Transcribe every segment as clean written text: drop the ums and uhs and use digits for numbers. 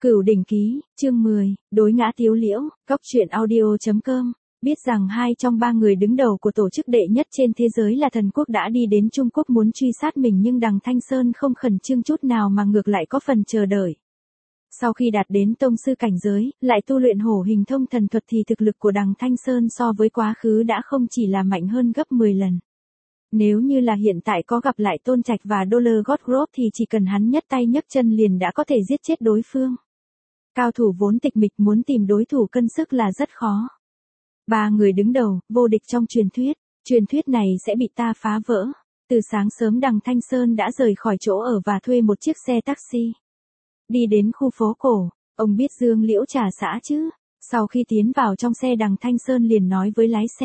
Cửu Đỉnh Ký, chương 10, đối ngã Tiếu Liễu, Cóc truyện audio.com. Biết rằng hai trong ba người đứng đầu của tổ chức đệ nhất trên thế giới là thần quốc đã đi đến Trung Quốc muốn truy sát mình, nhưng Đằng Thanh Sơn không khẩn trương chút nào mà ngược lại có phần chờ đợi. Sau khi đạt đến tông sư cảnh giới, lại tu luyện hổ hình thông thần thuật thì thực lực của Đằng Thanh Sơn so với quá khứ đã không chỉ là mạnh hơn gấp 10 lần. Nếu như là hiện tại có gặp lại Tôn Trạch và Dollar God Group thì chỉ cần hắn nhấc tay nhấc chân liền đã có thể giết chết đối phương. Cao thủ vốn tịch mịch, muốn tìm đối thủ cân sức là rất khó. Ba người đứng đầu, vô địch trong truyền thuyết này sẽ bị ta phá vỡ. Từ sáng sớm Đằng Thanh Sơn đã rời khỏi chỗ ở và thuê một chiếc xe taxi. Đi đến khu phố cổ, ông biết Dương Liễu trà xã chứ? Sau khi tiến vào trong xe, Đằng Thanh Sơn liền nói với lái xe.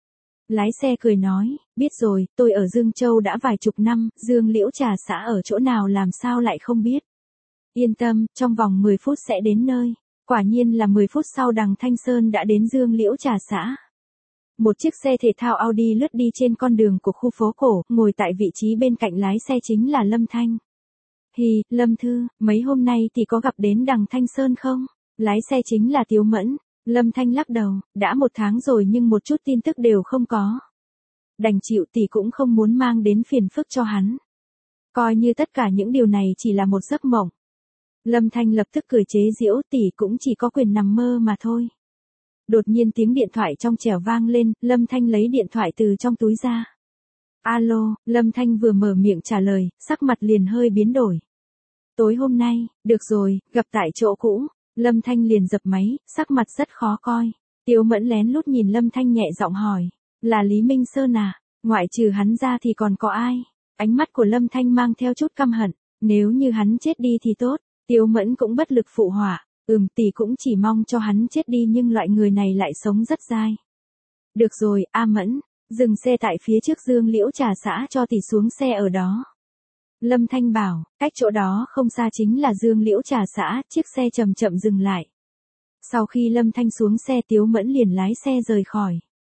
Lái xe cười nói, biết rồi, tôi ở Dương Châu đã vài chục năm, Dương Liễu trà xã ở chỗ nào làm sao lại không biết. Yên tâm, trong vòng 10 phút sẽ đến nơi. Quả nhiên là 10 phút sau Đằng Thanh Sơn đã đến Dương Liễu trà xã. Một chiếc xe thể thao Audi lướt đi trên con đường của khu phố cổ, ngồi tại vị trí bên cạnh lái xe chính là Lâm Thanh. Hi, Lâm Thư, mấy hôm nay thì có gặp đến Đằng Thanh Sơn không? Lái xe chính là Tiếu Mẫn. Lâm Thanh lắc đầu, đã 1 tháng rồi nhưng một chút tin tức đều không có. Đành chịu, tỷ cũng không muốn mang đến phiền phức cho hắn. Coi như tất cả những điều này chỉ là một giấc mộng. Lâm Thanh lập tức cười chế giễu, tỷ cũng chỉ có quyền nằm mơ mà thôi. Đột nhiên tiếng điện thoại trong trẻo vang lên, Lâm Thanh lấy điện thoại từ trong túi ra. Alo, Lâm Thanh vừa mở miệng trả lời, sắc mặt liền hơi biến đổi. Tối hôm nay, được rồi, gặp tại chỗ cũ. Lâm Thanh liền dập máy, sắc mặt rất khó coi. Tiếu Mẫn lén lút nhìn Lâm Thanh nhẹ giọng hỏi, là Lý Minh Sơn à? Ngoại trừ hắn ra thì còn có ai? Ánh mắt của Lâm Thanh mang theo chút căm hận, nếu như hắn chết đi thì tốt. Tiếu Mẫn cũng bất lực phụ họa, tỷ cũng chỉ mong cho hắn chết đi, nhưng loại người này lại sống rất dai. Được rồi, A Mẫn, dừng xe tại phía trước Dương Liễu trà xã cho tỷ xuống xe ở đó. Lâm Thanh bảo, cách chỗ đó không xa chính là Dương Liễu trà xã, chiếc xe chậm chậm dừng lại. Sau khi Lâm Thanh xuống xe, Tiếu Mẫn liền lái xe rời khỏi.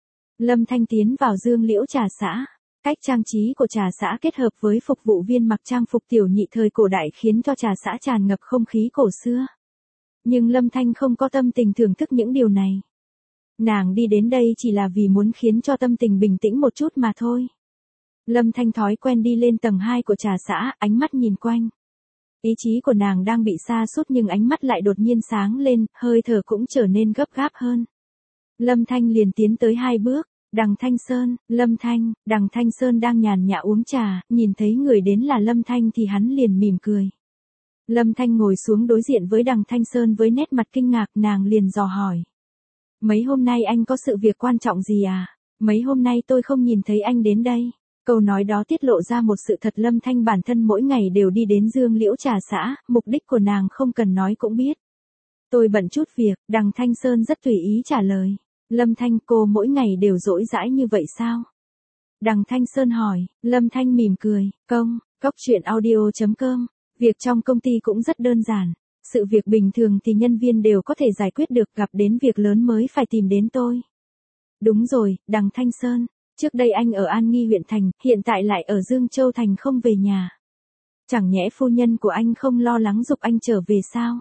Lâm Thanh tiến vào Dương Liễu trà xã. Cách trang trí của trà xã kết hợp với phục vụ viên mặc trang phục tiểu nhị thời cổ đại khiến cho trà xã tràn ngập không khí cổ xưa. Nhưng Lâm Thanh không có tâm tình thưởng thức những điều này. Nàng đi đến đây chỉ là vì muốn khiến cho tâm tình bình tĩnh một chút mà thôi. Lâm Thanh thói quen đi lên tầng 2 của trà xã, ánh mắt nhìn quanh. Ý chí của nàng đang bị sa sút nhưng ánh mắt lại đột nhiên sáng lên, hơi thở cũng trở nên gấp gáp hơn. Lâm Thanh liền tiến tới 2 bước. Đằng Thanh Sơn, Lâm Thanh, Đằng Thanh Sơn đang nhàn nhã uống trà, nhìn thấy người đến là Lâm Thanh thì hắn liền mỉm cười. Lâm Thanh ngồi xuống đối diện với Đằng Thanh Sơn với nét mặt kinh ngạc, nàng liền dò hỏi. Mấy hôm nay anh có sự việc quan trọng gì à? Mấy hôm nay tôi không nhìn thấy anh đến đây. Câu nói đó tiết lộ ra một sự thật, Lâm Thanh bản thân mỗi ngày đều đi đến Dương Liễu trà xã, mục đích của nàng không cần nói cũng biết. Tôi bận chút việc, Đằng Thanh Sơn rất tùy ý trả lời. Lâm Thanh, cô mỗi ngày đều rỗi rãi như vậy sao? Đằng Thanh Sơn hỏi. Lâm Thanh mỉm cười, Cóc truyện audio.com. Việc trong công ty cũng rất đơn giản. Sự việc bình thường thì nhân viên đều có thể giải quyết được, gặp đến việc lớn mới phải tìm đến tôi. Đúng rồi, Đằng Thanh Sơn. Trước đây anh ở An Nghi huyện thành, hiện tại lại ở Dương Châu thành không về nhà. Chẳng nhẽ phu nhân của anh không lo lắng giục anh trở về sao?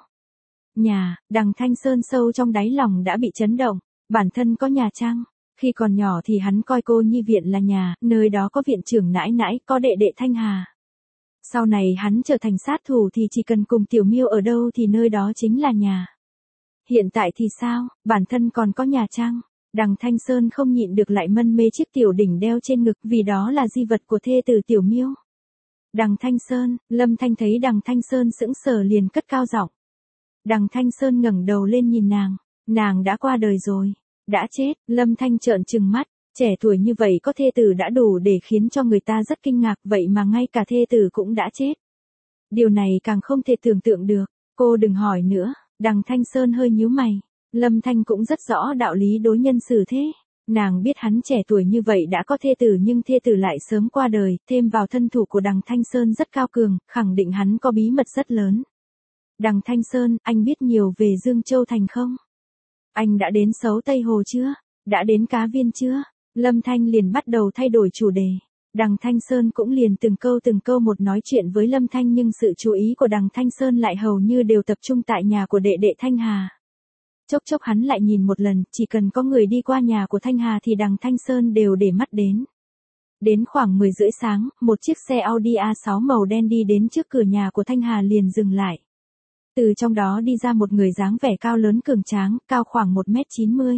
Nhà, Đằng Thanh Sơn sâu trong đáy lòng đã bị chấn động. Bản thân có nhà chăng? Khi còn nhỏ thì hắn coi cô nhi viện là nhà, nơi đó có viện trưởng nãi nãi, có đệ đệ Thanh Hà. Sau này hắn trở thành sát thủ thì chỉ cần cùng Tiểu Miêu ở đâu thì nơi đó chính là nhà. Hiện tại thì sao, bản thân còn có nhà chăng? Đằng Thanh Sơn không nhịn được lại mân mê chiếc tiểu đỉnh đeo trên ngực, vì đó là di vật của thê tử Tiểu Miêu. Đằng Thanh Sơn, Lâm Thanh thấy Đằng Thanh Sơn sững sờ liền cất cao giọng. Đằng Thanh Sơn ngẩng đầu lên nhìn nàng đã qua đời rồi. Đã chết, Lâm Thanh trợn trừng mắt, trẻ tuổi như vậy có thê tử đã đủ để khiến cho người ta rất kinh ngạc, vậy mà ngay cả thê tử cũng đã chết. Điều này càng không thể tưởng tượng được, cô đừng hỏi nữa. Đằng Thanh Sơn hơi nhíu mày, Lâm Thanh cũng rất rõ đạo lý đối nhân xử thế. Nàng biết hắn trẻ tuổi như vậy đã có thê tử nhưng thê tử lại sớm qua đời, thêm vào thân thủ của Đằng Thanh Sơn rất cao cường, khẳng định hắn có bí mật rất lớn. Đằng Thanh Sơn, anh biết nhiều về Dương Châu thành không? Anh đã đến Sấu Tây Hồ chưa? Đã đến Cá Viên chưa? Lâm Thanh liền bắt đầu thay đổi chủ đề. Đằng Thanh Sơn cũng liền từng câu một nói chuyện với Lâm Thanh, nhưng sự chú ý của đằng Thanh Sơn lại hầu như đều tập trung tại nhà của đệ đệ Thanh Hà. Chốc chốc hắn lại nhìn một lần, chỉ cần có người đi qua nhà của Thanh Hà thì đằng Thanh Sơn đều để mắt đến. Đến khoảng 10 rưỡi sáng, một chiếc xe Audi A6 màu đen đi đến trước cửa nhà của Thanh Hà liền dừng lại. Từ trong đó đi ra một người dáng vẻ cao lớn cường tráng, cao khoảng 1m90.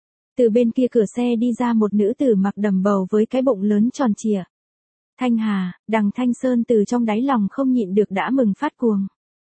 Từ bên kia cửa xe đi ra một nữ tử mặc đầm bầu với cái bụng lớn tròn trịa. Thanh Hà, đằng Thanh Sơn từ trong đáy lòng không nhịn được đã mừng phát cuồng.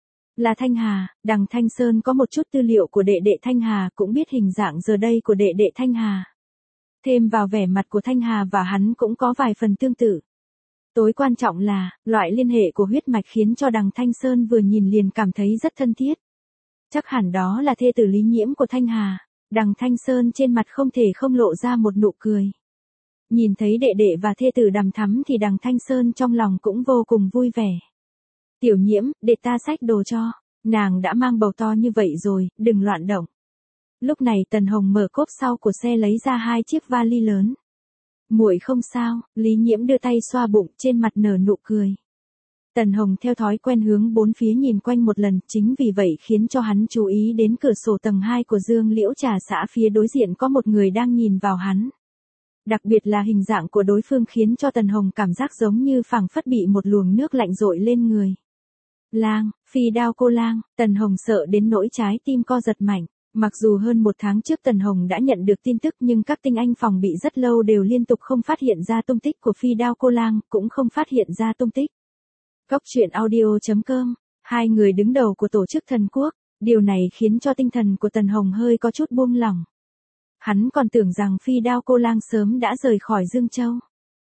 Là Thanh Hà, đằng Thanh Sơn có một chút tư liệu của đệ đệ Thanh Hà, cũng biết hình dạng giờ đây của đệ đệ Thanh Hà. Thêm vào vẻ mặt của Thanh Hà và hắn cũng có vài phần tương tự. Tối quan trọng là, loại liên hệ của huyết mạch khiến cho đằng Thanh Sơn vừa nhìn liền cảm thấy rất thân thiết. Chắc hẳn đó là thê tử Lý Nhiễm của Thanh Hà. Đằng Thanh Sơn trên mặt không thể không lộ ra một nụ cười. Nhìn thấy đệ đệ và thê tử đằm thắm thì đằng Thanh Sơn trong lòng cũng vô cùng vui vẻ. Tiểu Nhiễm, để ta xách đồ cho. Nàng đã mang bầu to như vậy rồi, đừng loạn động. Lúc này Tần Hồng mở cốp sau của xe lấy ra 2 chiếc vali lớn. Muội không sao, Lý Nhiễm đưa tay xoa bụng, trên mặt nở nụ cười. Tần Hồng theo thói quen hướng bốn phía nhìn quanh một lần, chính vì vậy khiến cho hắn chú ý đến cửa sổ tầng 2 của Dương Liễu Trà xã phía đối diện có một người đang nhìn vào hắn. Đặc biệt là hình dạng của đối phương khiến cho Tần Hồng cảm giác giống như phảng phất bị một luồng nước lạnh dội lên người. Lang, Phi Đao Cô Lang, Tần Hồng sợ đến nỗi trái tim co giật mạnh. Mặc dù hơn 1 tháng trước Tần Hồng đã nhận được tin tức nhưng các tinh anh phòng bị rất lâu đều liên tục không phát hiện ra tung tích của Phi Đao Cô Lang, cũng không phát hiện ra tung tích. Cốc truyện audio.com, 2 người đứng đầu của tổ chức thần quốc, điều này khiến cho tinh thần của Tần Hồng hơi có chút buông lỏng. Hắn còn tưởng rằng Phi Đao Cô Lang sớm đã rời khỏi Dương Châu.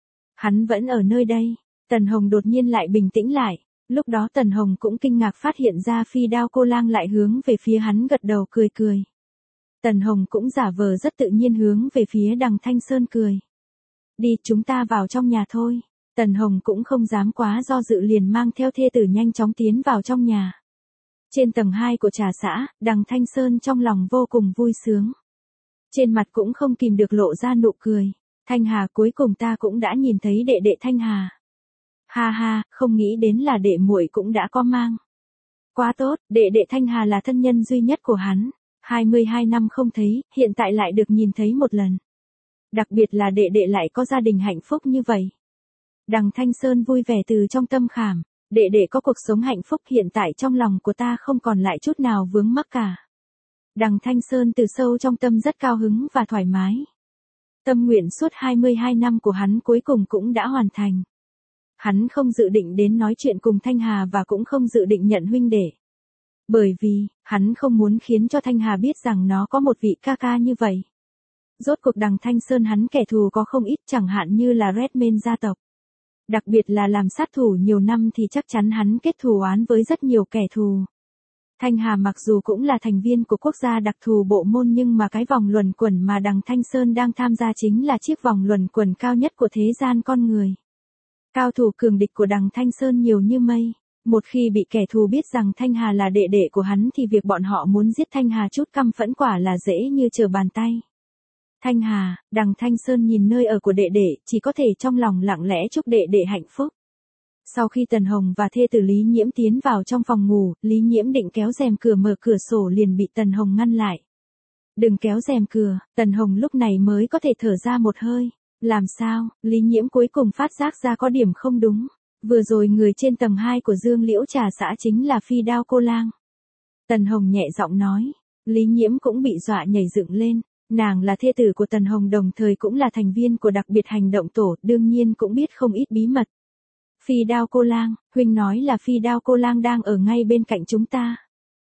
Hắn vẫn ở nơi đây. Tần Hồng đột nhiên lại bình tĩnh lại. Lúc đó Tần Hồng cũng kinh ngạc phát hiện ra Phi Đao Cô Lang lại hướng về phía hắn gật đầu cười cười. Tần Hồng cũng giả vờ rất tự nhiên hướng về phía đằng Thanh Sơn cười. Đi, chúng ta vào trong nhà thôi. Tần Hồng cũng không dám quá do dự liền mang theo thê tử nhanh chóng tiến vào trong nhà. Trên tầng 2 của trà xã, đằng Thanh Sơn trong lòng vô cùng vui sướng. Trên mặt cũng không kìm được lộ ra nụ cười. Thanh Hà, cuối cùng ta cũng đã nhìn thấy đệ đệ Thanh Hà. Ha ha, không nghĩ đến là đệ muội cũng đã có mang. Quá tốt, đệ đệ Thanh Hà là thân nhân duy nhất của hắn. 22 năm không thấy, hiện tại lại được nhìn thấy một lần. Đặc biệt là đệ đệ lại có gia đình hạnh phúc như vậy. Đằng Thanh Sơn vui vẻ từ trong tâm khảm. Đệ đệ có cuộc sống hạnh phúc, hiện tại trong lòng của ta không còn lại chút nào vướng mắc cả. Đằng Thanh Sơn từ sâu trong tâm rất cao hứng và thoải mái. Tâm nguyện suốt 22 năm của hắn cuối cùng cũng đã hoàn thành. Hắn không dự định đến nói chuyện cùng Thanh Hà và cũng không dự định nhận huynh đệ. Bởi vì, hắn không muốn khiến cho Thanh Hà biết rằng nó có một vị ca ca như vậy. Rốt cuộc đằng Thanh Sơn hắn kẻ thù có không ít, chẳng hạn như là Redman gia tộc. Đặc biệt là làm sát thủ nhiều năm thì chắc chắn hắn kết thù oán với rất nhiều kẻ thù. Thanh Hà mặc dù cũng là thành viên của quốc gia đặc thù bộ môn nhưng mà cái vòng luẩn quẩn mà đằng Thanh Sơn đang tham gia chính là chiếc vòng luẩn quẩn cao nhất của thế gian con người. Cao thủ cường địch của đằng Thanh Sơn nhiều như mây. Một khi bị kẻ thù biết rằng Thanh Hà là đệ đệ của hắn thì việc bọn họ muốn giết Thanh Hà chút căm phẫn quả là dễ như trở bàn tay. Thanh Hà, đằng Thanh Sơn nhìn nơi ở của đệ đệ, chỉ có thể trong lòng lặng lẽ chúc đệ đệ hạnh phúc. Sau khi Tần Hồng và thê tử Lý Nhiễm tiến vào trong phòng ngủ, Lý Nhiễm định kéo rèm cửa mở cửa sổ liền bị Tần Hồng ngăn lại. Đừng kéo rèm cửa, Tần Hồng lúc này mới có thể thở ra một hơi. Làm sao, Lý Nhiễm cuối cùng phát giác ra có điểm không đúng. Vừa rồi người trên tầng 2 của Dương Liễu Trà xã chính là Phi Đao Cô Lang. Tần Hồng nhẹ giọng nói. Lý Nhiễm cũng bị dọa nhảy dựng lên. Nàng là thê tử của Tần Hồng đồng thời cũng là thành viên của đặc biệt hành động tổ, đương nhiên cũng biết không ít bí mật. Phi Đao Cô Lang, huynh nói là Phi Đao Cô Lang đang ở ngay bên cạnh chúng ta.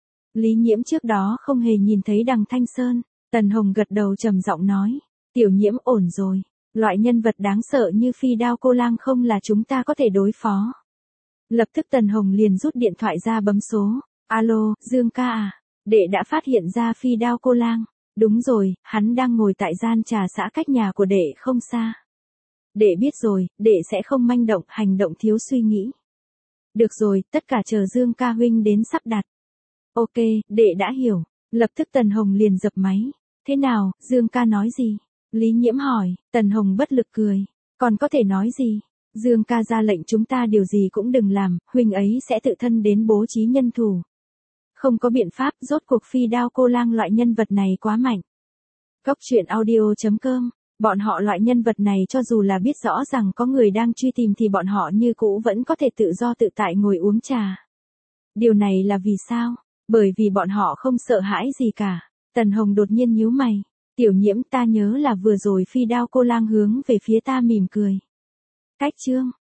Lý Nhiễm trước đó không hề nhìn thấy đằng Thanh Sơn. Tần Hồng gật đầu trầm giọng nói. Tiểu Nhiễm ổn rồi. Loại nhân vật đáng sợ như Phi Đao Cô Lang không là chúng ta có thể đối phó. Lập tức Tần Hồng liền rút điện thoại ra bấm số. Alo, Dương ca à, đệ đã phát hiện ra Phi Đao Cô Lang. Đúng rồi, hắn đang ngồi tại gian trà xã cách nhà của đệ không xa. Đệ biết rồi, đệ sẽ không manh động, hành động thiếu suy nghĩ. Được rồi, tất cả chờ Dương ca huynh đến sắp đặt. Ok, đệ đã hiểu. Lập tức Tần Hồng liền dập máy. Thế nào, Dương ca nói gì? Lý Nhiễm hỏi. Tần Hồng bất lực cười. Còn có thể nói gì? Dương ca ra lệnh chúng ta điều gì cũng đừng làm, huynh ấy sẽ tự thân đến bố trí nhân thủ. Không có biện pháp, rốt cuộc Phi Đao Cô Lang loại nhân vật này quá mạnh. Cốc truyện audio.com, bọn họ loại nhân vật này cho dù là biết rõ rằng có người đang truy tìm thì bọn họ như cũ vẫn có thể tự do tự tại ngồi uống trà. Điều này là vì sao? Bởi vì bọn họ không sợ hãi gì cả. Tần Hồng đột nhiên nhíu mày. Tiểu Nhiễm, ta nhớ là vừa rồi Phi Đao Cô Lang hướng về phía ta mỉm cười. Cách chương